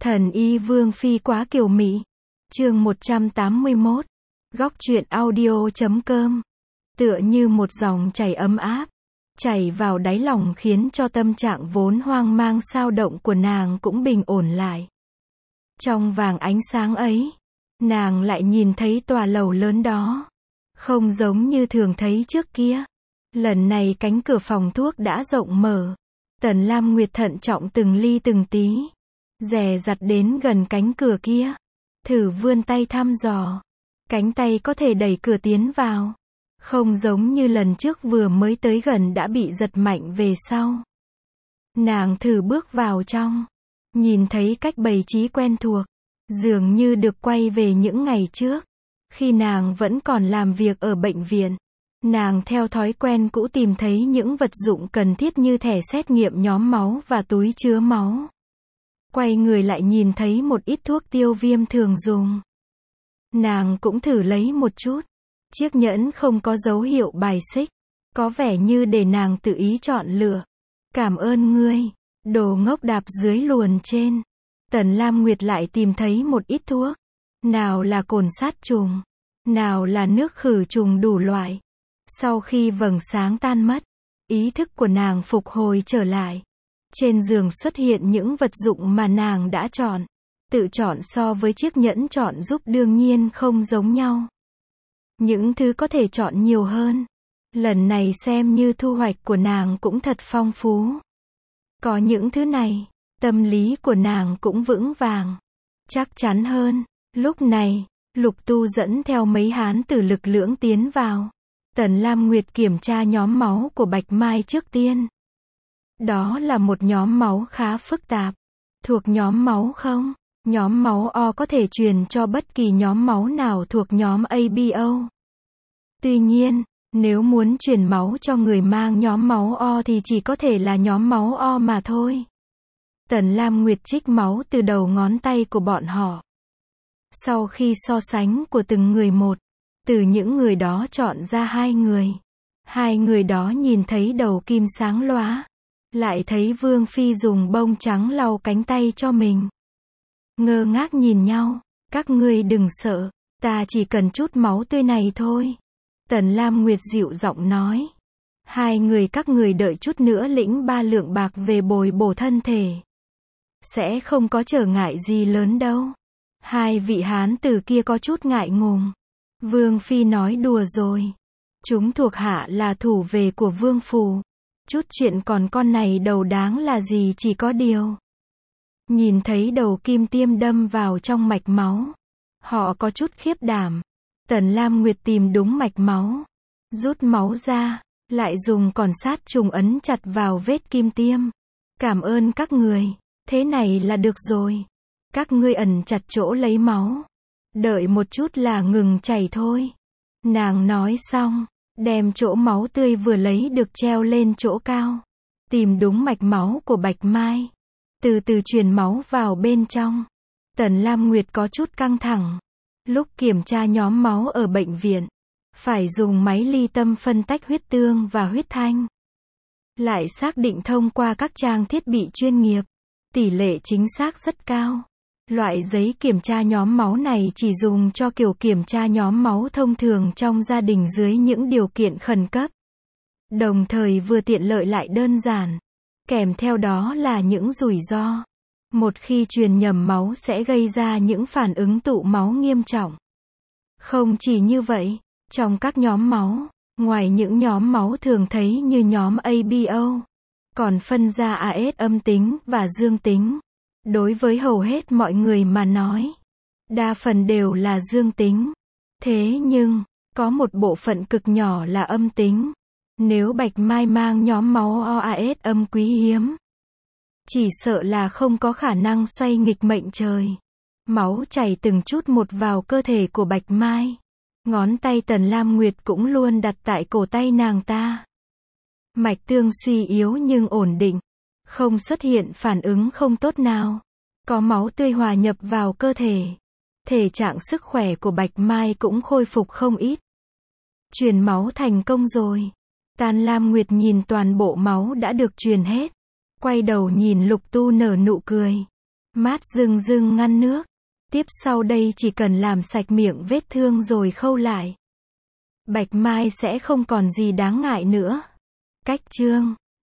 Thần y Vương Phi quá kiều mị. Chương 181. Góc truyện audio.com. Tựa như một dòng chảy ấm áp, chảy vào đáy lòng khiến cho tâm trạng vốn hoang mang xao động của nàng cũng bình ổn lại. Trong vàng ánh sáng ấy, nàng lại nhìn thấy tòa lầu lớn đó. Không giống như thường thấy trước kia. Lần này cánh cửa phòng thuốc đã rộng mở. Tần Lam Nguyệt thận trọng từng ly từng tí, dè dặt đến gần cánh cửa kia, thử vươn tay thăm dò. Cánh tay có thể đẩy cửa tiến vào. Không giống như lần trước vừa mới tới gần đã bị giật mạnh về sau. Nàng thử bước vào trong, nhìn thấy cách bày trí quen thuộc, dường như được quay về những ngày trước, khi nàng vẫn còn làm việc ở bệnh viện. Nàng theo thói quen cũ tìm thấy những vật dụng cần thiết như thẻ xét nghiệm nhóm máu và túi chứa máu. Quay người lại nhìn thấy một ít thuốc tiêu viêm thường dùng. Nàng cũng thử lấy một chút. Chiếc nhẫn không có dấu hiệu bài xích, có vẻ như để nàng tự ý chọn lựa. Cảm ơn ngươi. Đồ ngốc đạp dưới luồn trên. Tần Lam Nguyệt lại tìm thấy một ít thuốc. Nào là cồn sát trùng, nào là nước khử trùng đủ loại. Sau khi vầng sáng tan mất, ý thức của nàng phục hồi trở lại. Trên giường xuất hiện những vật dụng mà nàng đã chọn. Tự chọn so với chiếc nhẫn chọn giúp đương nhiên không giống nhau. Những thứ có thể chọn nhiều hơn. Lần này xem như thu hoạch của nàng cũng thật phong phú. Có những thứ này, tâm lý của nàng cũng vững vàng, chắc chắn hơn. Lúc này, Lục Tu dẫn theo mấy hán tử lực lưỡng tiến vào. Tần Lam Nguyệt kiểm tra nhóm máu của Bạch Mai trước tiên. Đó là một nhóm máu khá phức tạp. Thuộc nhóm máu không? Nhóm máu O có thể truyền cho bất kỳ nhóm máu nào thuộc nhóm ABO. Tuy nhiên, nếu muốn truyền máu cho người mang nhóm máu O thì chỉ có thể là nhóm máu O mà thôi. Tần Lam Nguyệt trích máu từ đầu ngón tay của bọn họ. Sau khi so sánh của từng người một, từ những người đó chọn ra hai người. Hai người đó nhìn thấy đầu kim sáng lóa. Lại thấy Vương Phi dùng bông trắng lau cánh tay cho mình. Ngơ ngác nhìn nhau. Các ngươi đừng sợ, ta chỉ cần chút máu tươi này thôi. Tần Lam Nguyệt dịu giọng nói. Hai người các người đợi chút nữa lĩnh 3 lượng bạc về bồi bổ thân thể. Sẽ không có trở ngại gì lớn đâu. Hai vị hán tử kia có chút ngại ngùng. Vương Phi nói đùa rồi. Chúng thuộc hạ là thủ về của Vương Phủ. Chút chuyện còn con này đầu đáng là gì chỉ có điều. Nhìn thấy đầu kim tiêm đâm vào trong mạch máu. Họ có chút khiếp đảm. Tần Lam Nguyệt tìm đúng mạch máu. Rút máu ra. Lại dùng còn sát trùng ấn chặt vào vết kim tiêm. Cảm ơn các người. Thế này là được rồi. Các ngươi ẩn chặt chỗ lấy máu. Đợi một chút là ngừng chảy thôi. Nàng nói xong, đem chỗ máu tươi vừa lấy được treo lên chỗ cao. Tìm đúng mạch máu của Bạch Mai. Từ từ truyền máu vào bên trong. Tần Lam Nguyệt có chút căng thẳng. Lúc kiểm tra nhóm máu ở bệnh viện, phải dùng máy ly tâm phân tách huyết tương và huyết thanh. Lại xác định thông qua các trang thiết bị chuyên nghiệp. Tỷ lệ chính xác rất cao. Loại giấy kiểm tra nhóm máu này chỉ dùng cho kiểu kiểm tra nhóm máu thông thường trong gia đình dưới những điều kiện khẩn cấp. Đồng thời vừa tiện lợi lại đơn giản. Kèm theo đó là những rủi ro. Một khi truyền nhầm máu sẽ gây ra những phản ứng tụ máu nghiêm trọng. Không chỉ như vậy, trong các nhóm máu, ngoài những nhóm máu thường thấy như nhóm ABO, còn phân ra AS âm tính và dương tính. Đối với hầu hết mọi người mà nói, đa phần đều là dương tính. Thế nhưng, có một bộ phận cực nhỏ là âm tính. Nếu Bạch Mai mang nhóm máu OAS âm quý hiếm, chỉ sợ là không có khả năng xoay nghịch mệnh trời. Máu chảy từng chút một vào cơ thể của Bạch Mai. Ngón tay Tần Lam Nguyệt cũng luôn đặt tại cổ tay nàng ta. Mạch tương suy yếu nhưng ổn định. Không xuất hiện phản ứng không tốt nào. Có máu tươi hòa nhập vào cơ thể. Thể trạng sức khỏe của Bạch Mai cũng khôi phục không ít. Truyền máu thành công rồi. Tần Lam Nguyệt nhìn toàn bộ máu đã được truyền hết. Quay đầu nhìn Lục Tu nở nụ cười. Mát rưng rưng ngăn nước. Tiếp sau đây chỉ cần làm sạch miệng vết thương rồi khâu lại. Bạch mai sẽ không còn gì đáng ngại nữa. Cách chương